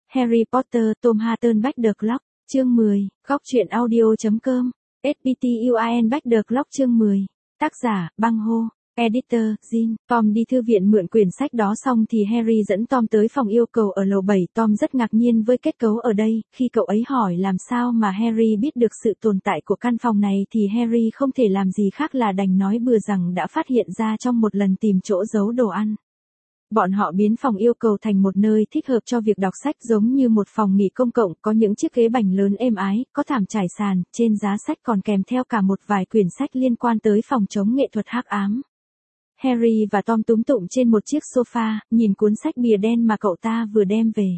Harry Potter, Tom Hatten Back the Clock, chương 10, góc truyện audio.com, SPTUIN Back the Clock chương 10, tác giả, Băng Hô, editor, Jin. Tom đi thư viện mượn quyển sách đó xong thì Harry dẫn Tom tới phòng yêu cầu ở lầu 7. Tom rất ngạc nhiên với kết cấu ở đây, khi cậu ấy hỏi làm sao mà Harry biết được sự tồn tại của căn phòng này thì Harry không thể làm gì khác là đành nói bừa rằng đã phát hiện ra trong một lần tìm chỗ giấu đồ ăn. Bọn họ biến phòng yêu cầu thành một nơi thích hợp cho việc đọc sách giống như một phòng nghỉ công cộng, có những chiếc ghế bành lớn êm ái, có thảm trải sàn, trên giá sách còn kèm theo cả một vài quyển sách liên quan tới phòng chống nghệ thuật hắc ám. Harry và Tom túm tụm trên một chiếc sofa, nhìn cuốn sách bìa đen mà cậu ta vừa đem về.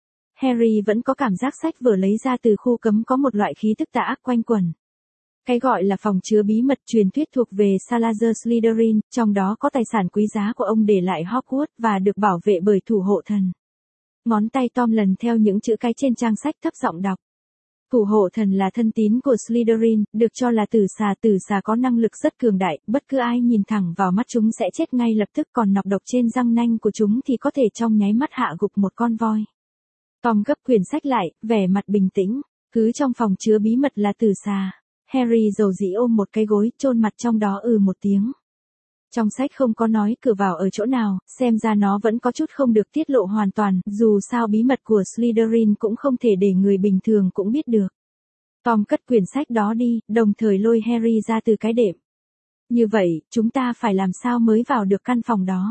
Harry vẫn có cảm giác sách vừa lấy ra từ khu cấm có một loại khí tức tà ác quanh quẩn. Cái gọi là phòng chứa bí mật truyền thuyết thuộc về Salazar Slytherin, trong đó có tài sản quý giá của ông để lại Hogwarts và được bảo vệ bởi thủ hộ thần. Ngón tay Tom lần theo những chữ cái trên trang sách thấp giọng đọc. Thủ hộ thần là thân tín của Slytherin, được cho là tử xà có năng lực rất cường đại, bất cứ ai nhìn thẳng vào mắt chúng sẽ chết ngay lập tức, còn nọc độc trên răng nanh của chúng thì có thể trong nháy mắt hạ gục một con voi. Tom gấp quyển sách lại, vẻ mặt bình tĩnh, cứ trong phòng chứa bí mật là tử xà. Harry dầu dĩ ôm một cái gối, chôn mặt trong đó một tiếng. Trong sách không có nói cửa vào ở chỗ nào, xem ra nó vẫn có chút không được tiết lộ hoàn toàn, dù sao bí mật của Slytherin cũng không thể để người bình thường cũng biết được. Tom cất quyển sách đó đi, đồng thời lôi Harry ra từ cái đệm. Như vậy, chúng ta phải làm sao mới vào được căn phòng đó?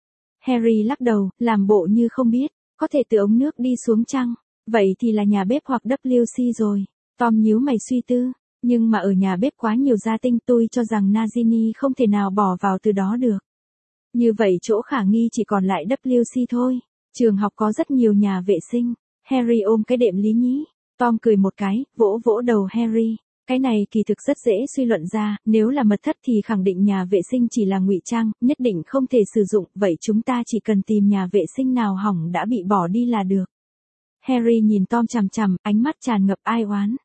Harry lắc đầu, làm bộ như không biết, có thể từ ống nước đi xuống chăng? Vậy thì là nhà bếp hoặc WC rồi. Tom nhíu mày suy tư. Nhưng mà ở nhà bếp quá nhiều gia tinh, tôi cho rằng Nagini không thể nào bỏ vào từ đó được. Như vậy chỗ khả nghi chỉ còn lại WC thôi. Trường học có rất nhiều nhà vệ sinh. Harry ôm cái đệm lý nhí. Tom cười một cái, vỗ vỗ đầu Harry. Cái này kỳ thực rất dễ suy luận ra, nếu là mật thất thì khẳng định nhà vệ sinh chỉ là ngụy trang, nhất định không thể sử dụng, vậy chúng ta chỉ cần tìm nhà vệ sinh nào hỏng đã bị bỏ đi là được. Harry nhìn Tom chằm chằm, ánh mắt tràn ngập ai oán.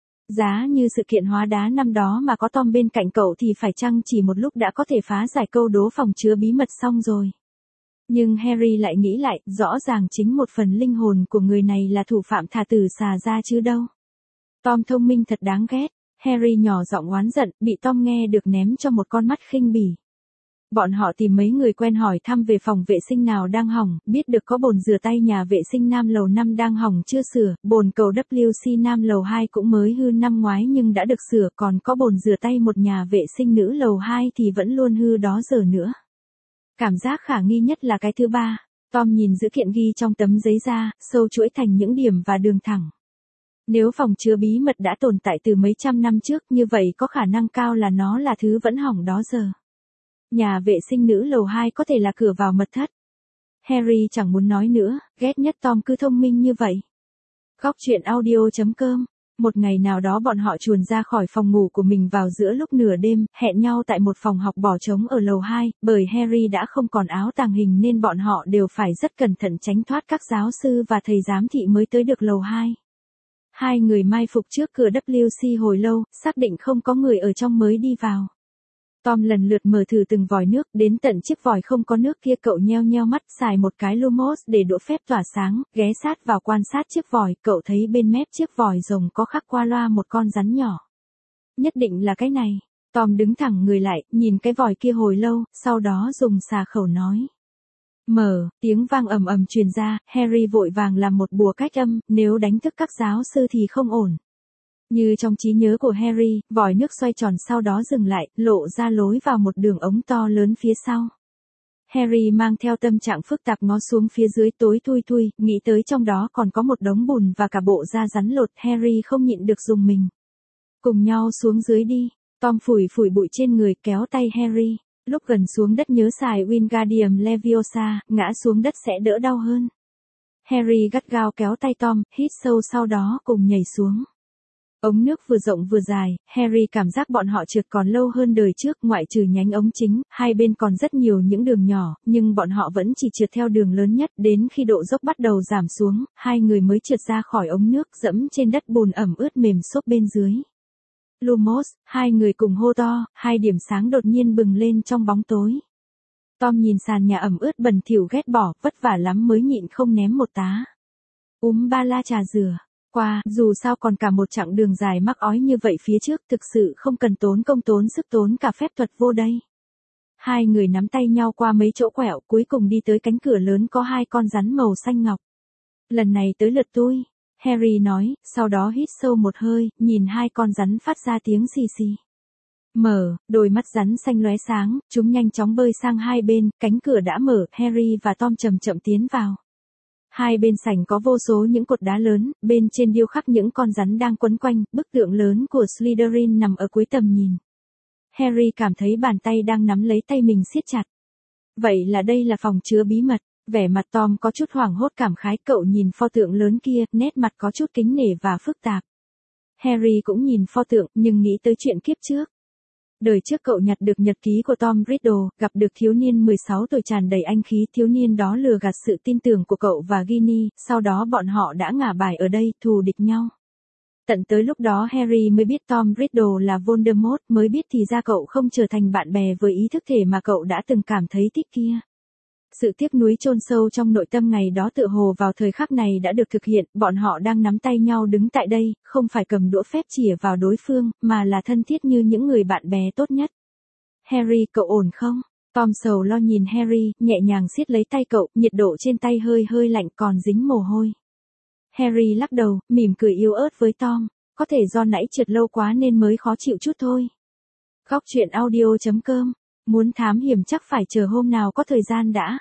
Giá như sự kiện hóa đá năm đó mà có Tom bên cạnh cậu thì phải chăng chỉ một lúc đã có thể phá giải câu đố phòng chứa bí mật xong rồi. Nhưng Harry lại nghĩ lại, rõ ràng chính một phần linh hồn của người này là thủ phạm thả tử xà ra chứ đâu. Tom thông minh thật đáng ghét. Harry nhỏ giọng oán giận, bị Tom nghe được ném cho một con mắt khinh bỉ. Bọn họ tìm mấy người quen hỏi thăm về phòng vệ sinh nào đang hỏng, biết được có bồn rửa tay nhà vệ sinh nam lầu 5 đang hỏng chưa sửa, bồn cầu WC nam lầu 2 cũng mới hư năm ngoái nhưng đã được sửa, còn có bồn rửa tay một nhà vệ sinh nữ lầu 2 thì vẫn luôn hư đó giờ nữa. Cảm giác khả nghi nhất là cái thứ ba. Tom nhìn dữ kiện ghi trong tấm giấy ra, sâu chuỗi thành những điểm và đường thẳng. Nếu phòng chứa bí mật đã tồn tại từ mấy trăm năm trước, như vậy có khả năng cao là nó là thứ vẫn hỏng đó giờ. Nhà vệ sinh nữ lầu 2 có thể là cửa vào mật thất. Harry chẳng muốn nói nữa, ghét nhất Tom cứ thông minh như vậy. Góc truyện audio.com. Một ngày nào đó bọn họ chuồn ra khỏi phòng ngủ của mình vào giữa lúc nửa đêm, hẹn nhau tại một phòng học bỏ trống ở lầu 2, bởi Harry đã không còn áo tàng hình nên bọn họ đều phải rất cẩn thận tránh thoát các giáo sư và thầy giám thị mới tới được lầu 2. Hai người mai phục trước cửa WC hồi lâu, xác định không có người ở trong mới đi vào. Tom lần lượt mở thử từng vòi nước, đến tận chiếc vòi không có nước kia cậu nheo nheo mắt, xài một cái Lumos để đũa phép tỏa sáng, ghé sát vào quan sát chiếc vòi, cậu thấy bên mép chiếc vòi rồng có khắc qua loa một con rắn nhỏ. Nhất định là cái này. Tom đứng thẳng người lại, nhìn cái vòi kia hồi lâu, sau đó dùng xà khẩu nói. Mở, tiếng vang ầm ầm truyền ra, Harry vội vàng làm một bùa cách âm, nếu đánh thức các giáo sư thì không ổn. Như trong trí nhớ của Harry, vòi nước xoay tròn sau đó dừng lại, lộ ra lối vào một đường ống to lớn phía sau. Harry mang theo tâm trạng phức tạp ngó xuống phía dưới tối thui thui, nghĩ tới trong đó còn có một đống bùn và cả bộ da rắn lột, Harry không nhịn được rùng mình. Cùng nhau xuống dưới đi. Tom phủi phủi bụi trên người, kéo tay Harry. Lúc gần xuống đất nhớ xài Wingardium Leviosa, ngã xuống đất sẽ đỡ đau hơn. Harry gắt gao kéo tay Tom, hít sâu sau đó cùng nhảy xuống. Ống nước vừa rộng vừa dài, Harry cảm giác bọn họ trượt còn lâu hơn đời trước, ngoại trừ nhánh ống chính, hai bên còn rất nhiều những đường nhỏ, nhưng bọn họ vẫn chỉ trượt theo đường lớn nhất, đến khi độ dốc bắt đầu giảm xuống, hai người mới trượt ra khỏi ống nước, dẫm trên đất bùn ẩm ướt mềm xốp bên dưới. Lumos, hai người cùng hô to, hai điểm sáng đột nhiên bừng lên trong bóng tối. Tom nhìn sàn nhà ẩm ướt bẩn thỉu ghét bỏ, vất vả lắm mới nhịn không ném một tá. Ba la trà rửa. Qua, dù sao còn cả một chặng đường dài mắc ói như vậy phía trước, thực sự không cần tốn công tốn sức tốn cả phép thuật vô đây. Hai người nắm tay nhau qua mấy chỗ quẹo, cuối cùng đi tới cánh cửa lớn có hai con rắn màu xanh ngọc. Lần này tới lượt tôi, Harry nói, sau đó hít sâu một hơi, nhìn hai con rắn phát ra tiếng xì xì. Mở, đôi mắt rắn xanh lóe sáng, chúng nhanh chóng bơi sang hai bên, cánh cửa đã mở, Harry và Tom chậm chậm tiến vào. Hai bên sảnh có vô số những cột đá lớn, bên trên điêu khắc những con rắn đang quấn quanh, bức tượng lớn của Slytherin nằm ở cuối tầm nhìn. Harry cảm thấy bàn tay đang nắm lấy tay mình siết chặt. Vậy là đây là phòng chứa bí mật. Vẻ mặt Tom có chút hoảng hốt cảm khái, cậu nhìn pho tượng lớn kia, nét mặt có chút kính nể và phức tạp. Harry cũng nhìn pho tượng, nhưng nghĩ tới chuyện kiếp trước. Đời trước cậu nhặt được nhật ký của Tom Riddle, gặp được thiếu niên 16 tuổi tràn đầy anh khí, thiếu niên đó lừa gạt sự tin tưởng của cậu và Ginny, sau đó bọn họ đã ngả bài ở đây, thù địch nhau. Tận tới lúc đó Harry mới biết Tom Riddle là Voldemort, mới biết thì ra cậu không trở thành bạn bè với ý thức thể mà cậu đã từng cảm thấy thích kia. Sự tiếc nuối chôn sâu trong nội tâm ngày đó tựa hồ vào thời khắc này đã được thực hiện, bọn họ đang nắm tay nhau đứng tại đây, không phải cầm đũa phép chĩa vào đối phương, mà là thân thiết như những người bạn bè tốt nhất. Harry, cậu ổn không? Tom sầu lo nhìn Harry, nhẹ nhàng siết lấy tay cậu, nhiệt độ trên tay hơi hơi lạnh còn dính mồ hôi. Harry lắc đầu, mỉm cười yếu ớt với Tom, có thể do nãy trượt lâu quá nên mới khó chịu chút thôi. Góc truyện audio.com, muốn thám hiểm chắc phải chờ hôm nào có thời gian đã.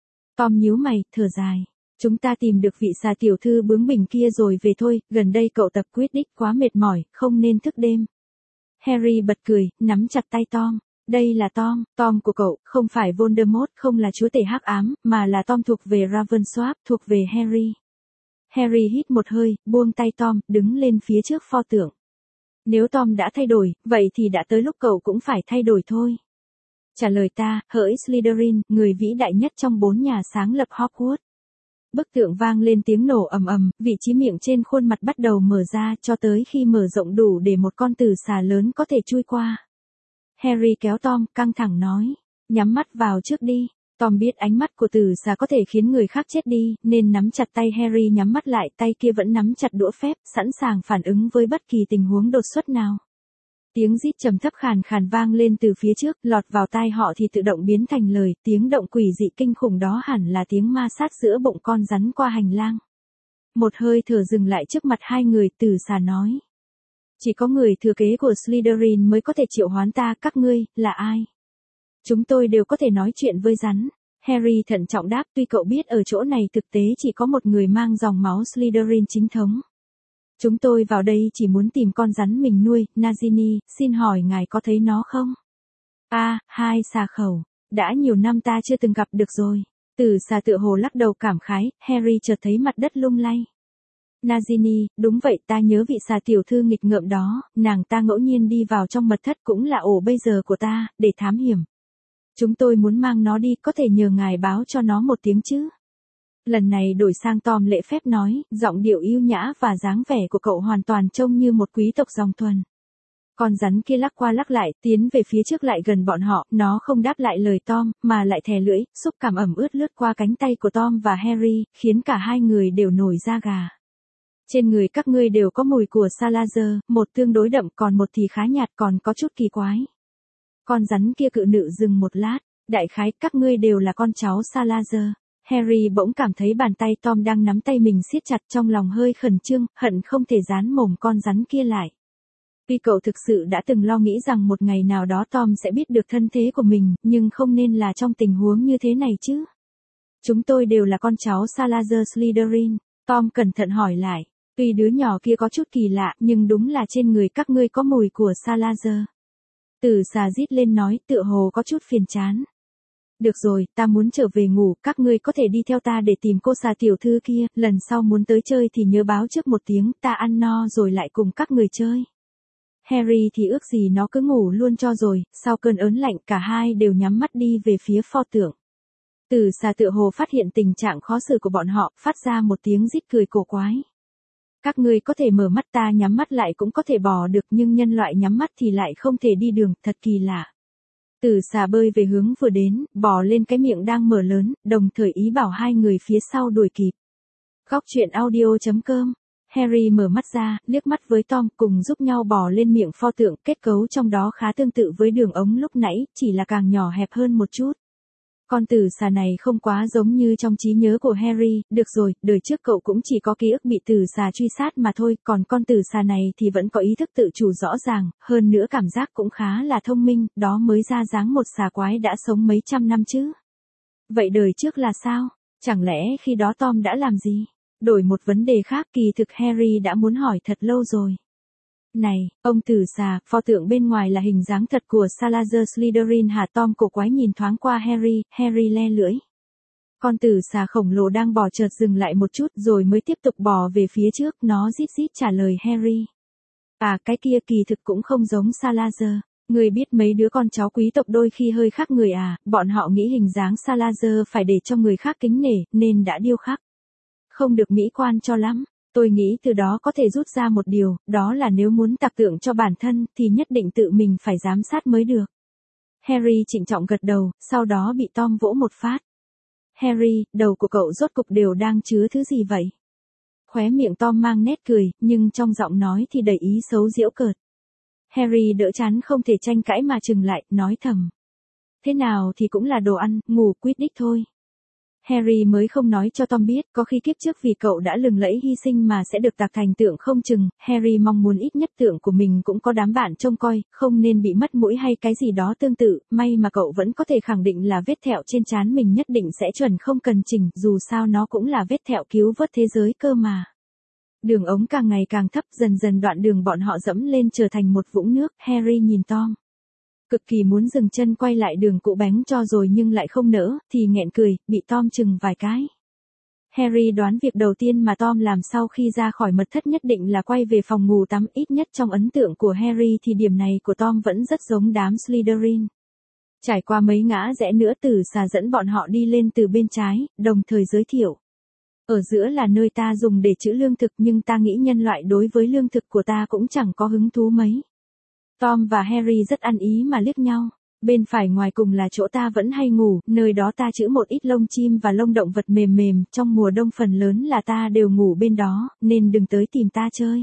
Tom nhíu mày, thở dài. Chúng ta tìm được vị xà tiểu thư bướng bỉnh kia rồi về thôi, gần đây cậu tập Quidditch quá mệt mỏi, không nên thức đêm. Harry bật cười, nắm chặt tay Tom. Đây là Tom, Tom của cậu, không phải Voldemort, không là chúa tể hắc ám, mà là Tom thuộc về Ravensworth, thuộc về Harry. Harry hít một hơi, buông tay Tom, đứng lên phía trước pho tượng. Nếu Tom đã thay đổi, vậy thì đã tới lúc cậu cũng phải thay đổi thôi. Trả lời ta, hỡi Slytherin, người vĩ đại nhất trong 4 nhà sáng lập Hogwarts. Bức tượng vang lên tiếng nổ ầm ầm, vị trí miệng trên khuôn mặt bắt đầu mở ra cho tới khi mở rộng đủ để một con tử xà lớn có thể chui qua. Harry kéo Tom, căng thẳng nói, nhắm mắt vào trước đi. Tom biết ánh mắt của tử xà có thể khiến người khác chết đi, nên nắm chặt tay Harry, nhắm mắt lại, tay kia vẫn nắm chặt đũa phép, sẵn sàng phản ứng với bất kỳ tình huống đột xuất nào. Tiếng rít trầm thấp khàn khàn vang lên từ phía trước, lọt vào tai họ thì tự động biến thành lời, tiếng động quỷ dị kinh khủng đó hẳn là tiếng ma sát giữa bụng con rắn qua hành lang. Một hơi thở dừng lại trước mặt hai người, tử xà nói. Chỉ có người thừa kế của Slytherin mới có thể triệu hoán ta, các ngươi, là ai? Chúng tôi đều có thể nói chuyện với rắn. Harry thận trọng đáp, tuy cậu biết ở chỗ này thực tế chỉ có một người mang dòng máu Slytherin chính thống. Chúng tôi vào đây chỉ muốn tìm con rắn mình nuôi, Nagini, xin hỏi ngài có thấy nó không? Hai xà khẩu, đã nhiều năm ta chưa từng gặp được rồi. Tử xà tựa hồ lắc đầu cảm khái, Harry chợt thấy mặt đất lung lay. Nagini, đúng vậy, ta nhớ vị xà tiểu thư nghịch ngợm đó, nàng ta ngẫu nhiên đi vào trong mật thất cũng là ổ bây giờ của ta, để thám hiểm. Chúng tôi muốn mang nó đi, có thể nhờ ngài báo cho nó một tiếng chứ? Lần này đổi sang Tom lễ phép nói, giọng điệu yêu nhã và dáng vẻ của cậu hoàn toàn trông như một quý tộc dòng thuần. Con rắn kia lắc qua lắc lại, tiến về phía trước lại gần bọn họ, nó không đáp lại lời Tom, mà lại thè lưỡi, xúc cảm ẩm ướt lướt qua cánh tay của Tom và Harry, khiến cả hai người đều nổi da gà. Trên người các ngươi đều có mùi của Salazar, một tương đối đậm còn một thì khá nhạt, còn có chút kỳ quái. Con rắn kia cự nự dừng một lát, đại khái các ngươi đều là con cháu Salazar. Harry bỗng cảm thấy bàn tay Tom đang nắm tay mình siết chặt, trong lòng hơi khẩn trương, hận không thể dán mồm con rắn kia lại. Vì cậu thực sự đã từng lo nghĩ rằng một ngày nào đó Tom sẽ biết được thân thế của mình, nhưng không nên là trong tình huống như thế này chứ. Chúng tôi đều là con cháu Salazar Slytherin. Tom cẩn thận hỏi lại, tuy đứa nhỏ kia có chút kỳ lạ, nhưng đúng là trên người các ngươi có mùi của Salazar. Tử xà rít lên nói, tựa hồ có chút phiền chán. Được rồi, ta muốn trở về ngủ, các ngươi có thể đi theo ta để tìm cô xà tiểu thư kia, lần sau muốn tới chơi thì nhớ báo trước một tiếng, ta ăn no rồi lại cùng các người chơi. Harry thì ước gì nó cứ ngủ luôn cho rồi, sau cơn ớn lạnh cả hai đều nhắm mắt đi về phía pho tượng. Tử xà tựa hồ phát hiện tình trạng khó xử của bọn họ, phát ra một tiếng rít cười cổ quái. Các ngươi có thể mở mắt, ta nhắm mắt lại cũng có thể bò được, nhưng nhân loại nhắm mắt thì lại không thể đi đường, thật kỳ lạ. Tử xà bơi về hướng vừa đến, bò lên cái miệng đang mở lớn, đồng thời ý bảo hai người phía sau đuổi kịp. Góc truyện audio.com. Harry mở mắt ra, liếc mắt với Tom cùng giúp nhau bò lên miệng pho tượng, kết cấu trong đó khá tương tự với đường ống lúc nãy, chỉ là càng nhỏ hẹp hơn một chút. Con tử xà này không quá giống như trong trí nhớ của Harry, được rồi, đời trước cậu cũng chỉ có ký ức bị tử xà truy sát mà thôi, còn con tử xà này thì vẫn có ý thức tự chủ rõ ràng, hơn nữa cảm giác cũng khá là thông minh, đó mới ra dáng một xà quái đã sống mấy trăm năm chứ. Vậy đời trước là sao? Chẳng lẽ khi đó Tom đã làm gì? Đổi một vấn đề khác, kỳ thực Harry đã muốn hỏi thật lâu rồi. Này, ông tử xà, pho tượng bên ngoài là hình dáng thật của Salazar Slytherin hả? Tom cổ quái nhìn thoáng qua Harry le lưỡi. Con tử xà khổng lồ đang bò chợt dừng lại một chút rồi mới tiếp tục bò về phía trước, nó rít rít trả lời Harry. À, cái kia kỳ thực cũng không giống Salazar. Người biết mấy đứa con cháu quý tộc đôi khi hơi khác người à, bọn họ nghĩ hình dáng Salazar phải để cho người khác kính nể, nên đã điêu khắc. Không được mỹ quan cho lắm. Tôi nghĩ từ đó có thể rút ra một điều, đó là nếu muốn tạc tượng cho bản thân thì nhất định tự mình phải giám sát mới được. Harry trịnh trọng gật đầu, sau đó bị Tom vỗ một phát. Harry, đầu của cậu rốt cục đều đang chứa thứ gì vậy? Khóe miệng Tom mang nét cười, nhưng trong giọng nói thì đầy ý xấu giễu cợt. Harry đỡ chán không thể tranh cãi mà chừng lại, nói thầm. Thế nào thì cũng là đồ ăn, ngủ Quidditch thôi. Harry mới không nói cho Tom biết, có khi kiếp trước vì cậu đã lừng lẫy hy sinh mà sẽ được tạc thành tượng không chừng, Harry mong muốn ít nhất tượng của mình cũng có đám bạn trông coi, không nên bị mất mũi hay cái gì đó tương tự, may mà cậu vẫn có thể khẳng định là vết thẹo trên trán mình nhất định sẽ chuẩn không cần chỉnh, dù sao nó cũng là vết thẹo cứu vớt thế giới cơ mà. Đường ống càng ngày càng thấp, dần dần đoạn đường bọn họ dẫm lên trở thành một vũng nước, Harry nhìn Tom. Cực kỳ muốn dừng chân quay lại đường cũ bánh cho rồi nhưng lại không nỡ, thì nghẹn cười, bị Tom chừng vài cái. Harry đoán việc đầu tiên mà Tom làm sau khi ra khỏi mật thất nhất định là quay về phòng ngủ tắm, ít nhất trong ấn tượng của Harry thì điểm này của Tom vẫn rất giống đám Slytherin. Trải qua mấy ngã rẽ nữa tử xà dẫn bọn họ đi lên từ bên trái, đồng thời giới thiệu. Ở giữa là nơi ta dùng để trữ lương thực nhưng ta nghĩ nhân loại đối với lương thực của ta cũng chẳng có hứng thú mấy. Tom và Harry rất ăn ý mà liếc nhau. Bên phải ngoài cùng là chỗ ta vẫn hay ngủ, nơi đó ta trữ một ít lông chim và lông động vật mềm mềm, trong mùa đông phần lớn là ta đều ngủ bên đó, nên đừng tới tìm ta chơi.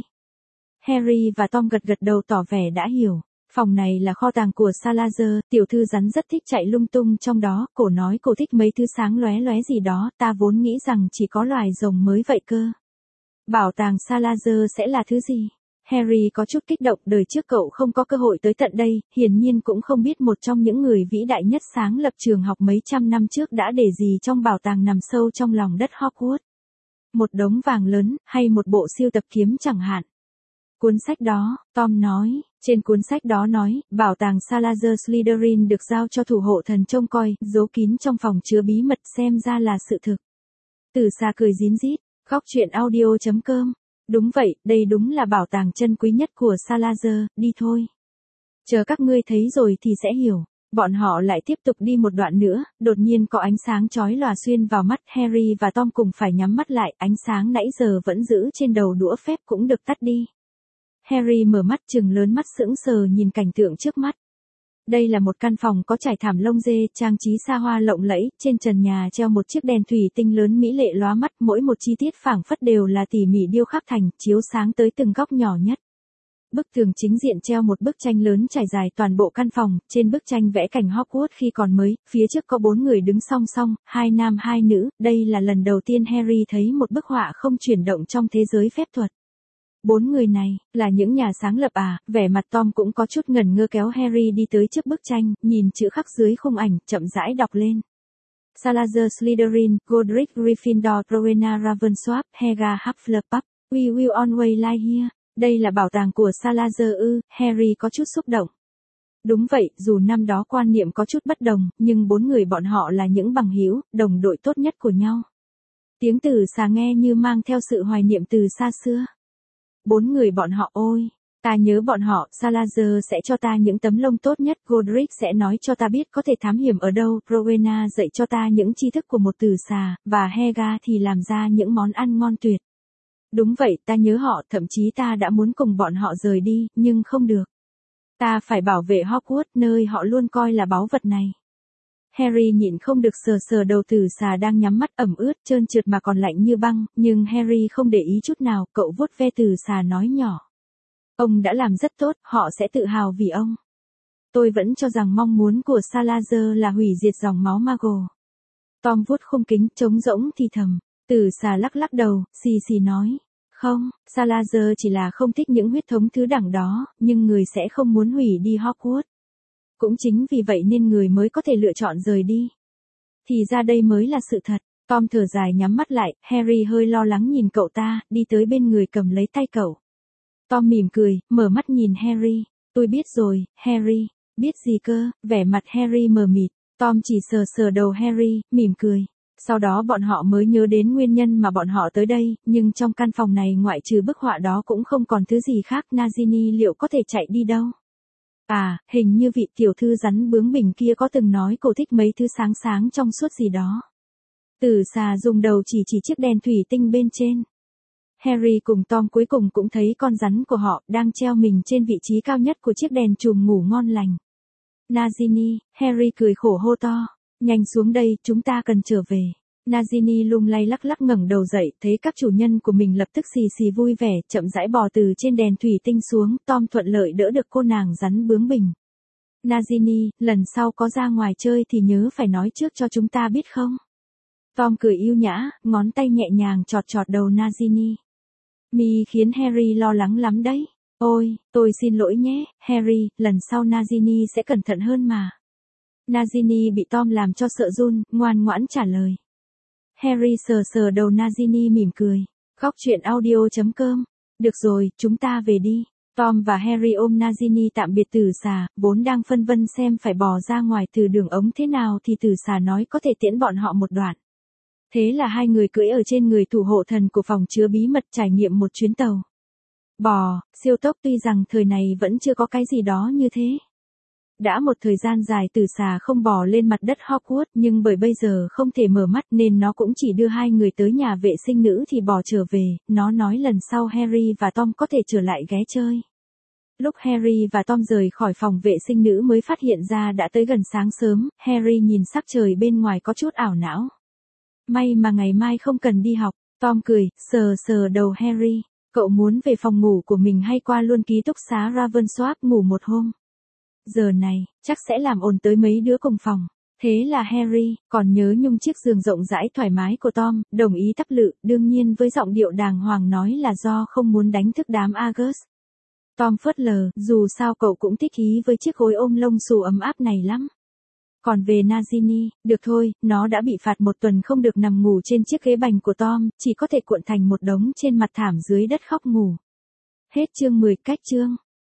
Harry và Tom gật gật đầu tỏ vẻ đã hiểu. Phòng này là kho tàng của Salazar, tiểu thư rắn rất thích chạy lung tung trong đó, cổ nói cổ thích mấy thứ sáng lóe lóe gì đó, ta vốn nghĩ rằng chỉ có loài rồng mới vậy cơ. Bảo tàng Salazar sẽ là thứ gì? Harry có chút kích động, đời trước cậu không có cơ hội tới tận đây, hiển nhiên cũng không biết một trong những người vĩ đại nhất sáng lập trường học mấy trăm năm trước đã để gì trong bảo tàng nằm sâu trong lòng đất Hogwarts. Một đống vàng lớn, hay một bộ siêu tập kiếm chẳng hạn. Cuốn sách đó, Tom nói, trên cuốn sách đó nói, bảo tàng Salazar Slytherin được giao cho thủ hộ thần trông coi, giấu kín trong phòng chứa bí mật, xem ra là sự thực. Tử xà cười rín rít, góc truyện audio.com. Đúng vậy, đây đúng là bảo tàng chân quý nhất của Salazar, đi thôi. Chờ các ngươi thấy rồi thì sẽ hiểu. Bọn họ lại tiếp tục đi một đoạn nữa, đột nhiên có ánh sáng chói lòa xuyên vào mắt, Harry và Tom cùng phải nhắm mắt lại, ánh sáng nãy giờ vẫn giữ trên đầu đũa phép cũng được tắt đi. Harry mở mắt trừng lớn mắt sững sờ nhìn cảnh tượng trước mắt. Đây là một căn phòng có trải thảm lông dê, trang trí xa hoa lộng lẫy, trên trần nhà treo một chiếc đèn thủy tinh lớn mỹ lệ lóa mắt, mỗi một chi tiết phảng phất đều là tỉ mỉ điêu khắc thành, chiếu sáng tới từng góc nhỏ nhất. Bức tường chính diện treo một bức tranh lớn trải dài toàn bộ căn phòng, trên bức tranh vẽ cảnh Hogwarts khi còn mới, phía trước có 4 người đứng song song, 2 nam 2 nữ, đây là lần đầu tiên Harry thấy một bức họa không chuyển động trong thế giới phép thuật. 4 người này, là những nhà sáng lập à? Vẻ mặt Tom cũng có chút ngần ngơ kéo Harry đi tới trước bức tranh, nhìn chữ khắc dưới khung ảnh, chậm rãi đọc lên. Salazar Slytherin, Godric Gryffindor, Rowena Ravenclaw, Helga Hufflepuff, we will always lie here. Đây là bảo tàng của Salazar ư? Harry có chút xúc động. Đúng vậy, dù năm đó quan niệm có chút bất đồng, nhưng 4 người bọn họ là những bằng hữu, đồng đội tốt nhất của nhau. Tiếng tử xà nghe như mang theo sự hoài niệm từ xa xưa. 4 người bọn họ ôi, ta nhớ bọn họ, Salazar sẽ cho ta những tấm lông tốt nhất, Godric sẽ nói cho ta biết có thể thám hiểm ở đâu, Rowena dạy cho ta những tri thức của một tử xà, và Helga thì làm ra những món ăn ngon tuyệt. Đúng vậy, ta nhớ họ, thậm chí ta đã muốn cùng bọn họ rời đi, nhưng không được. Ta phải bảo vệ Hogwarts, nơi họ luôn coi là báu vật này. Harry nhịn không được sờ sờ đầu tử xà đang nhắm mắt ẩm ướt trơn trượt mà còn lạnh như băng, nhưng Harry không để ý chút nào, cậu vuốt ve tử xà nói nhỏ. Ông đã làm rất tốt, họ sẽ tự hào vì ông. Tôi vẫn cho rằng mong muốn của Salazar là hủy diệt dòng máu Muggle. Tom vuốt khung kính, trống rỗng thì thầm. Tử xà lắc lắc đầu, xì xì nói. Không, Salazar chỉ là không thích những huyết thống thứ đẳng đó, nhưng người sẽ không muốn hủy đi Hogwarts. Cũng chính vì vậy nên người mới có thể lựa chọn rời đi. Thì ra đây mới là sự thật. Tom thở dài nhắm mắt lại, Harry hơi lo lắng nhìn cậu ta, đi tới bên người cầm lấy tay cậu. Tom mỉm cười, mở mắt nhìn Harry. Tôi biết rồi, Harry. Biết gì cơ? Vẻ mặt Harry mờ mịt. Tom chỉ sờ sờ đầu Harry, mỉm cười. Sau đó bọn họ mới nhớ đến nguyên nhân mà bọn họ tới đây, nhưng trong căn phòng này ngoại trừ bức họa đó cũng không còn thứ gì khác. Nagini liệu có thể chạy đi đâu? À, hình như vị tiểu thư rắn bướng bỉnh kia có từng nói cô thích mấy thứ sáng sáng trong suốt gì đó. Tử xà dùng đầu chỉ chiếc đèn thủy tinh bên trên. Harry cùng Tom cuối cùng cũng thấy con rắn của họ đang treo mình trên vị trí cao nhất của chiếc đèn chùm ngủ ngon lành. Nagini, Harry cười khổ hô to. Nhanh xuống đây, chúng ta cần trở về. Nagini lung lay lắc lắc ngẩng đầu dậy, thấy các chủ nhân của mình lập tức xì xì vui vẻ, chậm rãi bò từ trên đèn thủy tinh xuống. Tom thuận lợi đỡ được cô nàng rắn bướng bỉnh. Nagini, lần sau có ra ngoài chơi thì nhớ phải nói trước cho chúng ta biết không? Tom cười yêu nhã, ngón tay nhẹ nhàng chọt chọt đầu Nagini. Mi khiến Harry lo lắng lắm đấy. Ôi, tôi xin lỗi nhé, Harry, lần sau Nagini sẽ cẩn thận hơn mà. Nagini bị Tom làm cho sợ run, ngoan ngoãn trả lời. Harry sờ sờ đầu Nagini mỉm cười. Góc truyện audio.com. Được rồi, chúng ta về đi. Tom và Harry ôm Nagini tạm biệt tử xà, vốn đang phân vân xem phải bò ra ngoài từ đường ống thế nào thì tử xà nói có thể tiễn bọn họ một đoạn. Thế là hai người cưỡi ở trên người thủ hộ thần của phòng chứa bí mật trải nghiệm một chuyến tàu. Bò, siêu tốc tuy rằng thời này vẫn chưa có cái gì đó như thế. Đã một thời gian dài tử xà không bò lên mặt đất Hogwarts nhưng bởi bây giờ không thể mở mắt nên nó cũng chỉ đưa hai người tới nhà vệ sinh nữ thì bò trở về, nó nói lần sau Harry và Tom có thể trở lại ghé chơi. Lúc Harry và Tom rời khỏi phòng vệ sinh nữ mới phát hiện ra đã tới gần sáng sớm, Harry nhìn sắc trời bên ngoài có chút ảo não. May mà ngày mai không cần đi học, Tom cười, sờ sờ đầu Harry. Cậu muốn về phòng ngủ của mình hay qua luôn ký túc xá Ravensworth ngủ một hôm? Giờ này, chắc sẽ làm ồn tới mấy đứa cùng phòng. Thế là Harry, còn nhớ nhung chiếc giường rộng rãi thoải mái của Tom, đồng ý tắp lự, đương nhiên với giọng điệu đàng hoàng nói là do không muốn đánh thức đám Argus. Tom phớt lờ, dù sao cậu cũng thích ý với chiếc gối ôm lông xù ấm áp này lắm. Còn về Nagini, được thôi, nó đã bị phạt một tuần không được nằm ngủ trên chiếc ghế bành của Tom, chỉ có thể cuộn thành một đống trên mặt thảm dưới đất khóc ngủ. Hết chương 10 cách chương.